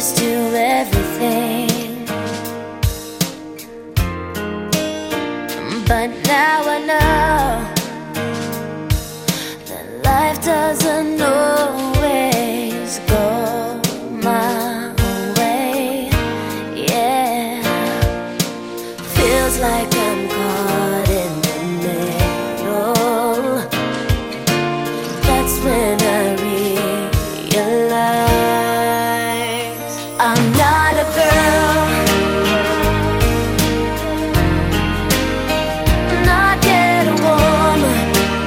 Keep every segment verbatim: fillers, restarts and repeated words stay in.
years to everything, but now I know that life doesn't always go my way. Yeah, feels like I'm caught in the middle. That's when I realize I'm not a girl, not yet a woman.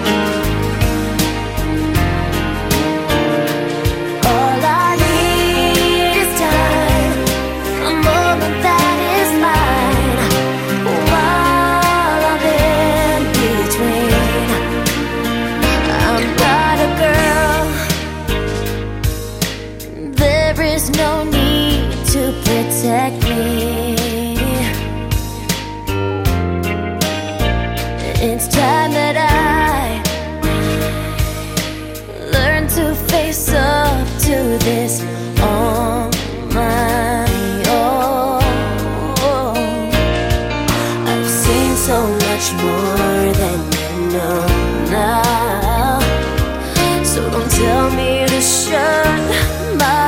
All I need is time, a moment that is mine, while I'm in between. I'm not a girl, there is no need to protect me. It's time that I learn to face up to this on my own. I've seen so much more than you know now, so don't tell me to shut my